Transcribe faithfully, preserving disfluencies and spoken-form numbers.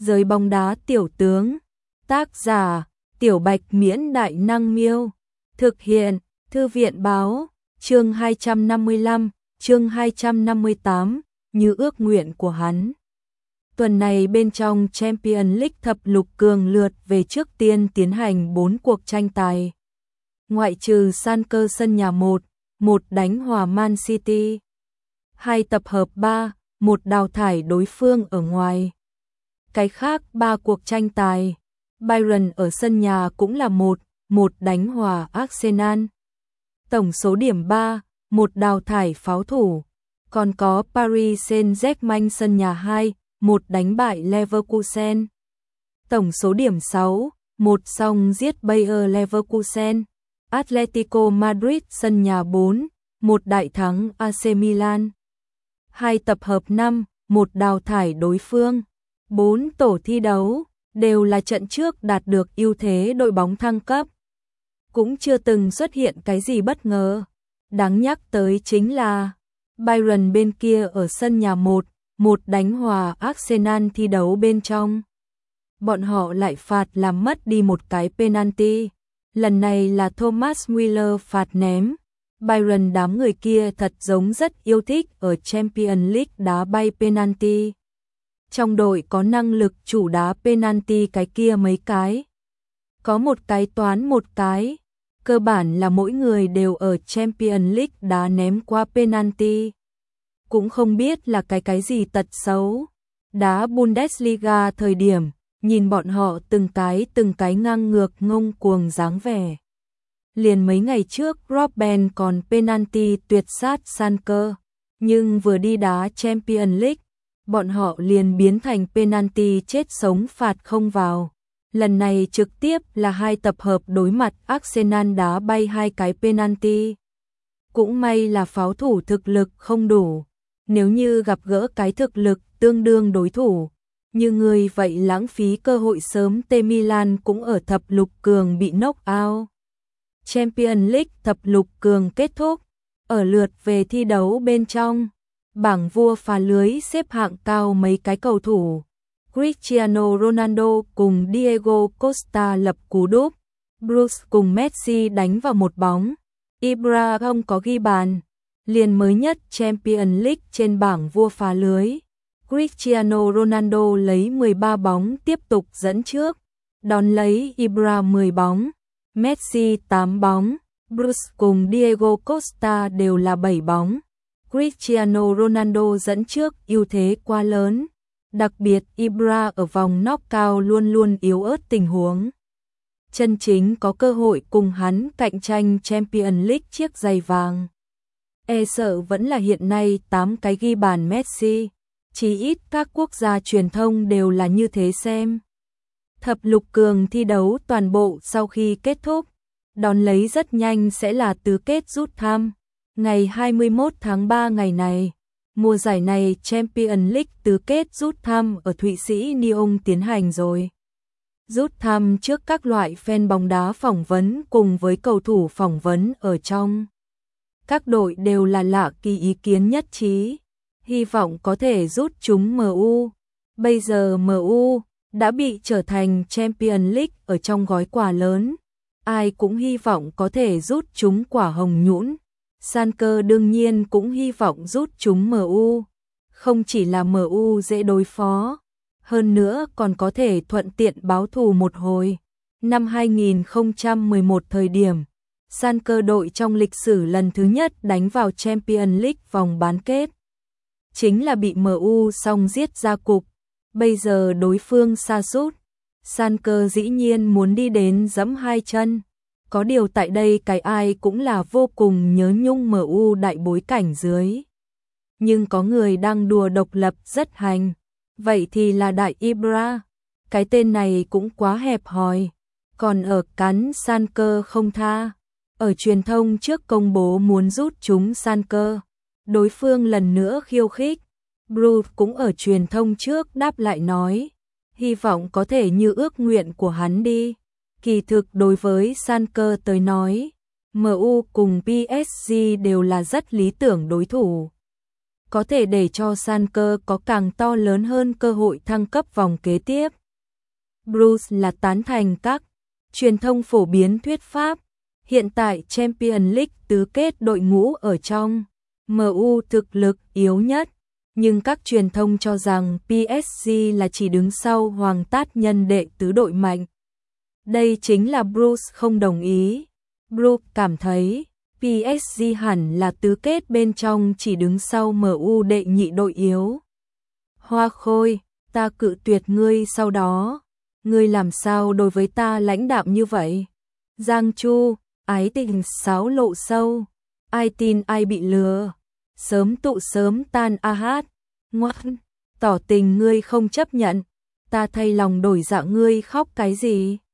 Giới bóng đá tiểu tướng. Tác giả: Tiểu Bạch Miễn Đại Năng Miêu. Thực hiện: Thư viện Báo. Chương hai trăm năm mươi lăm, chương hai trăm năm mươi tám, như ước nguyện của hắn. Tuần này bên trong Champions League thập lục cường lượt về trước tiên tiến hành bốn cuộc tranh tài. Ngoại trừ Schalke sân nhà một, một đánh hòa Man City. Hai tập hợp ba, một đào thải đối phương ở ngoài. Cái khác ba cuộc tranh tài, Bayern ở sân nhà cũng là một, một đánh hòa Arsenal. Tổng số điểm ba, một đào thải pháo thủ. Còn có Paris Saint-Germain sân nhà hai, một đánh bại Leverkusen. Tổng số điểm sáu, một song giết Bayer Leverkusen. Atletico Madrid sân nhà bốn, một đại thắng a xê Milan. Hai tập hợp năm, một đào thải đối phương. Bốn tổ thi đấu đều là trận trước đạt được ưu thế đội bóng thăng cấp. Cũng chưa từng xuất hiện cái gì bất ngờ. Đáng nhắc tới chính là Bayern bên kia ở sân nhà một, một đánh hòa Arsenal thi đấu bên trong. Bọn họ lại phạt làm mất đi một cái penalty. Lần này là Thomas Müller phạt ném. Bayern đám người kia thật giống rất yêu thích ở Champions League đá bay penalty. Trong đội có năng lực chủ đá penalty cái kia mấy cái. Có một cái toán một cái. Cơ bản là mỗi người đều ở Champions League đá ném qua penalty. Cũng không biết là cái cái gì tật xấu. Đá Bundesliga thời điểm, nhìn bọn họ từng cái từng cái ngang ngược ngông cuồng dáng vẻ. Liền mấy ngày trước Robben còn penalty tuyệt sát Schalke, nhưng vừa đi đá Champions League, bọn họ liền biến thành penalty chết sống phạt không vào. Lần này trực tiếp là hai tập hợp đối mặt Arsenal đá bay hai cái penalty. Cũng may là pháo thủ thực lực không đủ. Nếu như gặp gỡ cái thực lực tương đương đối thủ, như người vậy lãng phí cơ hội sớm T Milan cũng ở thập lục cường bị knock out. Champions League thập lục cường kết thúc, ở lượt về thi đấu bên trong, bảng vua phá lưới xếp hạng cao mấy cái cầu thủ. Cristiano Ronaldo cùng Diego Costa lập cú đúp, Bruce cùng Messi đánh vào một bóng, Ibra không có ghi bàn. Liền mới nhất Champions League trên bảng vua phá lưới, Cristiano Ronaldo lấy mười ba bóng tiếp tục dẫn trước, đón lấy Ibra mười bóng, Messi tám bóng, Bruce cùng Diego Costa đều là bảy bóng. Cristiano Ronaldo dẫn trước ưu thế quá lớn, đặc biệt Ibra ở vòng knockout luôn luôn yếu ớt tình huống. Chân chính có cơ hội cùng hắn cạnh tranh Champions League chiếc giày vàng. E sợ vẫn là hiện nay tám cái ghi bàn Messi, chỉ ít các quốc gia truyền thông đều là như thế xem. Thập lục cường thi đấu toàn bộ sau khi kết thúc, đón lấy rất nhanh sẽ là tứ kết rút thăm. Ngày hai mươi mốt tháng ba ngày này, mùa giải này Champions League tứ kết rút thăm ở Thụy Sĩ Nyon tiến hành rồi. Rút thăm trước các loại fan bóng đá phỏng vấn cùng với cầu thủ phỏng vấn ở trong. Các đội đều là lạ kỳ ý kiến nhất trí, hy vọng có thể rút chúng em u. Bây giờ em u đã bị trở thành Champions League ở trong gói quà lớn, ai cũng hy vọng có thể rút chúng quả hồng nhũn. Schalke đương nhiên cũng hy vọng rút chúng em u, không chỉ là em u dễ đối phó, hơn nữa còn có thể thuận tiện báo thù một hồi. Năm hai nghìn không trăm mười một thời điểm, Schalke đội trong lịch sử lần thứ nhất đánh vào Champions League vòng bán kết. Chính là bị em u xong giết ra cục, bây giờ đối phương sa sút. Schalke dĩ nhiên muốn đi đến giẫm hai chân. Có điều tại đây cái ai cũng là vô cùng nhớ nhung em u đại bối cảnh dưới. Nhưng có người đang đùa độc lập rất hành. Vậy thì là đại Ibra. Cái tên này cũng quá hẹp hòi. Còn ở cắn Schalke không tha. Ở truyền thông trước công bố muốn rút chúng Schalke, đối phương lần nữa khiêu khích. Bruce cũng ở truyền thông trước đáp lại nói, hy vọng có thể như ước nguyện của hắn đi. Kỳ thực đối với Schalke tới nói, em u cùng pê ét giê đều là rất lý tưởng đối thủ. có thể để cho Schalke có càng to lớn hơn cơ hội thăng cấp vòng kế tiếp. Bruce là tán thành các truyền thông phổ biến thuyết pháp. Hiện tại Champions League tứ kết đội ngũ ở trong em u thực lực yếu nhất, nhưng các truyền thông cho rằng pê ét giê là chỉ đứng sau Hoàng Tát nhân đệ tứ đội mạnh. Đây chính là Bruce không đồng ý. Bruce cảm thấy pê ét giê hẳn là tứ kết bên trong chỉ đứng sau em u đệ nhị đội yếu. Hoa Khôi, ta cự tuyệt ngươi sau đó. Ngươi làm sao đối với ta lãnh đạm như vậy? Giang Chu, ái tình sáo lộ sâu. Ai tin ai bị lừa. Sớm tụ sớm tan a hát. Ngoan, tỏ tình ngươi không chấp nhận. Ta thay lòng đổi dạ ngươi khóc cái gì?